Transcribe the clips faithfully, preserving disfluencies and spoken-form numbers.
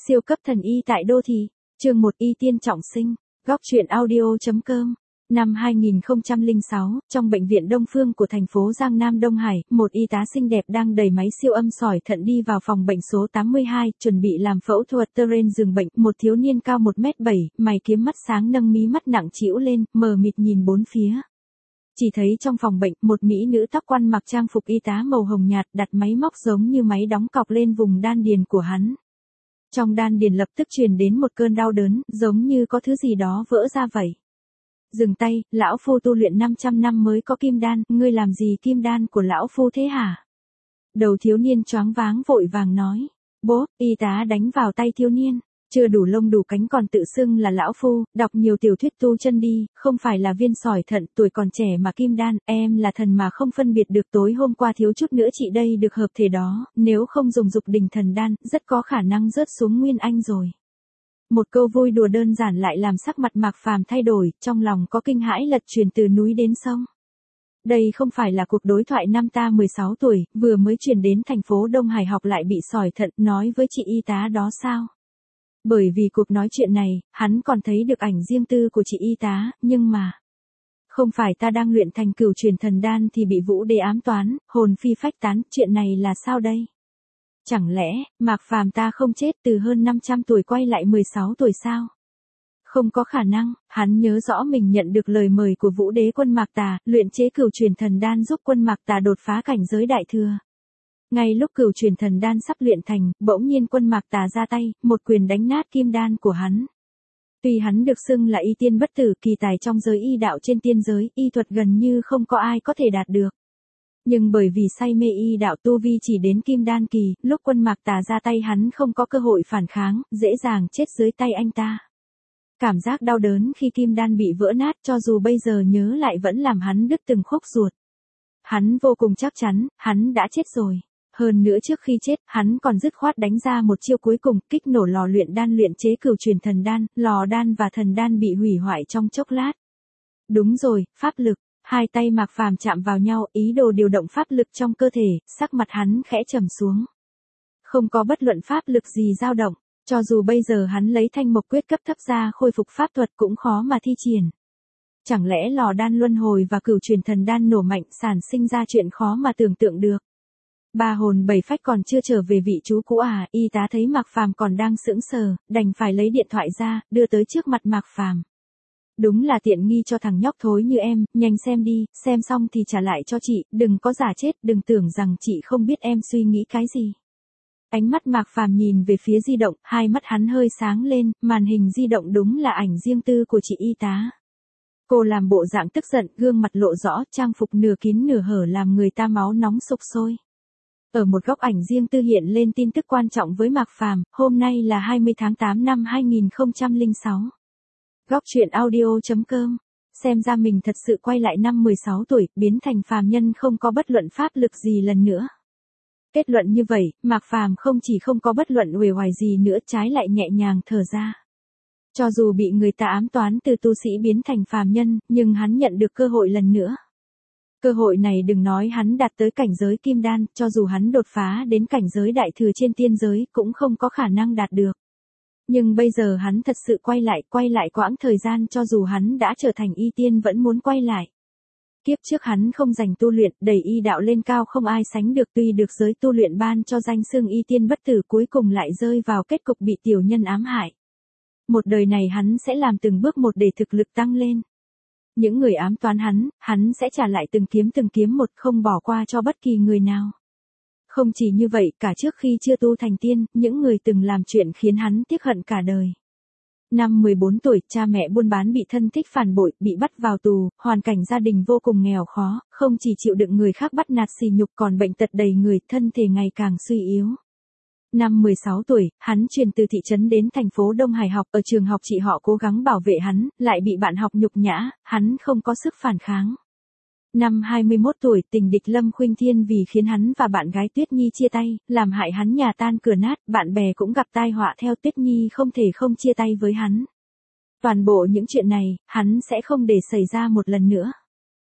Siêu cấp thần y tại đô thị. Chương một Y tiên trọng sinh. Góc truyện audio.com. Năm hai nghìn không trăm lẻ sáu, trong bệnh viện Đông Phương của thành phố Giang Nam Đông Hải, một y tá xinh đẹp đang đẩy máy siêu âm sỏi thận đi vào phòng bệnh số tám mươi hai, chuẩn bị làm phẫu thuật. Trên giường bệnh, một thiếu niên cao một mét bảy, mày kiếm mắt sáng nâng mí mắt nặng trĩu lên, mờ mịt nhìn bốn phía. Chỉ thấy trong phòng bệnh, một mỹ nữ tóc quăn mặc trang phục y tá màu hồng nhạt đặt máy móc giống như máy đóng cọc lên vùng đan điền của hắn. Trong đan điền lập tức truyền đến một cơn đau đớn, giống như có thứ gì đó vỡ ra vậy. Dừng tay, lão phu tu luyện năm trăm năm mới có kim đan, ngươi làm gì kim đan của lão phu thế hả? Đầu thiếu niên choáng váng vội vàng nói. Bố, y tá đánh vào tay thiếu niên. Chưa đủ lông đủ cánh còn tự xưng là lão phu, đọc nhiều tiểu thuyết tu chân đi, không phải là viên sỏi thận, tuổi còn trẻ mà kim đan, em là thần mà không phân biệt được. Tối hôm qua thiếu chút nữa chị đây được hợp thể đó, nếu không dùng dục đỉnh thần đan, rất có khả năng rớt xuống nguyên anh rồi. Một câu vui đùa đơn giản lại làm sắc mặt Mạc Phàm thay đổi, trong lòng có kinh hãi lật truyền từ núi đến sông. Đây không phải là cuộc đối thoại năm ta mười sáu tuổi, vừa mới chuyển đến thành phố Đông Hải học lại bị sỏi thận, nói với chị y tá đó sao? Bởi vì cuộc nói chuyện này, hắn còn thấy được ảnh riêng tư của chị y tá, nhưng mà... Không phải ta đang luyện thành cửu truyền thần đan thì bị Vũ Đế ám toán, hồn phi phách tán, chuyện này là sao đây? Chẳng lẽ, Mạc Phàm ta không chết từ hơn năm trăm tuổi quay lại mười sáu tuổi sao? Không có khả năng, hắn nhớ rõ mình nhận được lời mời của Vũ Đế quân Mạc Tà, luyện chế cửu truyền thần đan giúp quân Mạc Tà đột phá cảnh giới đại thừa. Ngay lúc cửu truyền thần đan sắp luyện thành, bỗng nhiên quân Mạc Tà ra tay, một quyền đánh nát kim đan của hắn. Tuy hắn được xưng là y tiên bất tử, kỳ tài trong giới y đạo trên tiên giới, y thuật gần như không có ai có thể đạt được. Nhưng bởi vì say mê y đạo tu vi chỉ đến kim đan kỳ, lúc quân Mạc Tà ra tay hắn không có cơ hội phản kháng, dễ dàng chết dưới tay anh ta. Cảm giác đau đớn khi kim đan bị vỡ nát cho dù bây giờ nhớ lại vẫn làm hắn đứt từng khúc ruột. Hắn vô cùng chắc chắn, hắn đã chết rồi. Hơn nữa trước khi chết, hắn còn dứt khoát đánh ra một chiêu cuối cùng, kích nổ lò luyện đan luyện chế cửu truyền thần đan, lò đan và thần đan bị hủy hoại trong chốc lát. Đúng rồi, pháp lực. Hai tay Mạc Phàm chạm vào nhau, ý đồ điều động pháp lực trong cơ thể, sắc mặt hắn khẽ trầm xuống. Không có bất luận pháp lực gì dao động, cho dù bây giờ hắn lấy thanh mộc quyết cấp thấp ra khôi phục pháp thuật cũng khó mà thi triển. Chẳng lẽ lò đan luân hồi và cửu truyền thần đan nổ mạnh sản sinh ra chuyện khó mà tưởng tượng được. Ba hồn bảy phách còn chưa trở về vị chú cũ à, y tá thấy Mạc Phàm còn đang sững sờ, đành phải lấy điện thoại ra, đưa tới trước mặt Mạc Phàm. Đúng là tiện nghi cho thằng nhóc thối như em, nhanh xem đi, xem xong thì trả lại cho chị, đừng có giả chết, đừng tưởng rằng chị không biết em suy nghĩ cái gì. Ánh mắt Mạc Phàm nhìn về phía di động, hai mắt hắn hơi sáng lên, màn hình di động đúng là ảnh riêng tư của chị y tá. Cô làm bộ dạng tức giận, gương mặt lộ rõ, trang phục nửa kín nửa hở làm người ta máu nóng sục sôi. Ở một góc ảnh riêng tư hiện lên tin tức quan trọng với Mạc Phàm, hôm nay là hai mươi tháng tám năm hai nghìn không trăm lẻ sáu. Góc truyện audio.com. Xem ra mình thật sự quay lại năm mười sáu tuổi, biến thành phàm nhân không có bất luận pháp lực gì lần nữa. Kết luận như vậy, Mạc Phàm không chỉ không có bất luận uể oải gì nữa, trái lại nhẹ nhàng thở ra. Cho dù bị người ta ám toán từ tu sĩ biến thành phàm nhân, nhưng hắn nhận được cơ hội lần nữa. Cơ hội này đừng nói hắn đạt tới cảnh giới kim đan, cho dù hắn đột phá đến cảnh giới đại thừa trên tiên giới, cũng không có khả năng đạt được. Nhưng bây giờ hắn thật sự quay lại, quay lại quãng thời gian cho dù hắn đã trở thành y tiên vẫn muốn quay lại. Kiếp trước hắn không dành tu luyện, đẩy y đạo lên cao không ai sánh được, tuy được giới tu luyện ban cho danh xưng y tiên bất tử, cuối cùng lại rơi vào kết cục bị tiểu nhân ám hại. Một đời này hắn sẽ làm từng bước một để thực lực tăng lên. Những người ám toán hắn, hắn sẽ trả lại từng kiếm từng kiếm một, không bỏ qua cho bất kỳ người nào. Không chỉ như vậy, cả trước khi chưa tu thành tiên, những người từng làm chuyện khiến hắn tiếc hận cả đời. Năm mười bốn tuổi, cha mẹ buôn bán bị thân thích phản bội, bị bắt vào tù, hoàn cảnh gia đình vô cùng nghèo khó, không chỉ chịu đựng người khác bắt nạt sỉ nhục còn bệnh tật đầy người, thân thể ngày càng suy yếu. Năm mười sáu tuổi, hắn chuyển từ thị trấn đến thành phố Đông Hải học, ở trường học chị họ cố gắng bảo vệ hắn, lại bị bạn học nhục nhã, hắn không có sức phản kháng. Năm hai mươi mốt tuổi, tình địch Lâm Khuynh Thiên vì khiến hắn và bạn gái Tuyết Nhi chia tay, làm hại hắn nhà tan cửa nát, bạn bè cũng gặp tai họa theo, Tuyết Nhi không thể không chia tay với hắn. Toàn bộ những chuyện này, hắn sẽ không để xảy ra một lần nữa.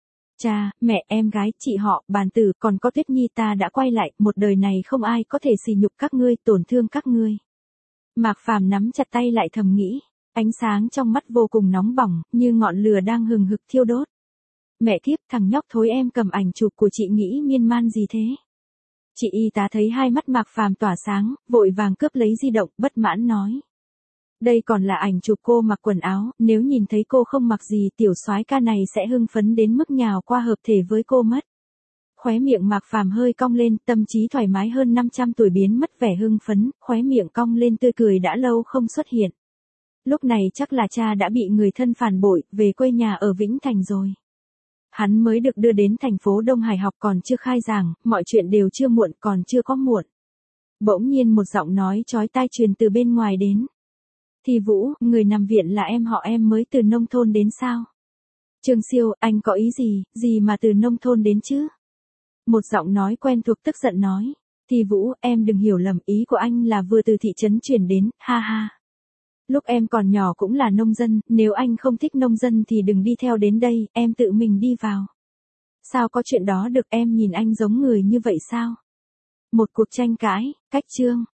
Cha, mẹ, em gái, chị họ, bàn tử, còn có Tuyết Nhi, ta đã quay lại, một đời này không ai có thể sỉ nhục các ngươi, tổn thương các ngươi. Mạc Phàm nắm chặt tay lại thầm nghĩ, ánh sáng trong mắt vô cùng nóng bỏng, như ngọn lửa đang hừng hực thiêu đốt. Mẹ kiếp, thằng nhóc thối em cầm ảnh chụp của chị nghĩ miên man gì thế? Chị y tá thấy hai mắt Mạc Phàm tỏa sáng, vội vàng cướp lấy di động, bất mãn nói. Đây còn là ảnh chụp cô mặc quần áo, nếu nhìn thấy cô không mặc gì tiểu soái ca này sẽ hưng phấn đến mức nhào qua hợp thể với cô mất. Khóe miệng Mạc Phàm hơi cong lên, tâm trí thoải mái hơn năm trăm tuổi biến mất vẻ hưng phấn, khóe miệng cong lên tươi cười đã lâu không xuất hiện. Lúc này chắc là cha đã bị người thân phản bội, về quê nhà ở Vĩnh Thành rồi. Hắn mới được đưa đến thành phố Đông Hải học còn chưa khai giảng, mọi chuyện đều chưa muộn, còn chưa có muộn. Bỗng nhiên một giọng nói chói tai truyền từ bên ngoài đến. Thì Vũ, người nằm viện là em họ em mới từ nông thôn đến sao? Trương Siêu, anh có ý gì, gì mà từ nông thôn đến chứ? Một giọng nói quen thuộc tức giận nói. Thì Vũ, em đừng hiểu lầm, ý của anh là vừa từ thị trấn chuyển đến, ha ha. Lúc em còn nhỏ cũng là nông dân, nếu anh không thích nông dân thì đừng đi theo đến đây, em tự mình đi vào. Sao có chuyện đó được, em nhìn anh giống người như vậy sao? Một cuộc tranh cãi, cách chương.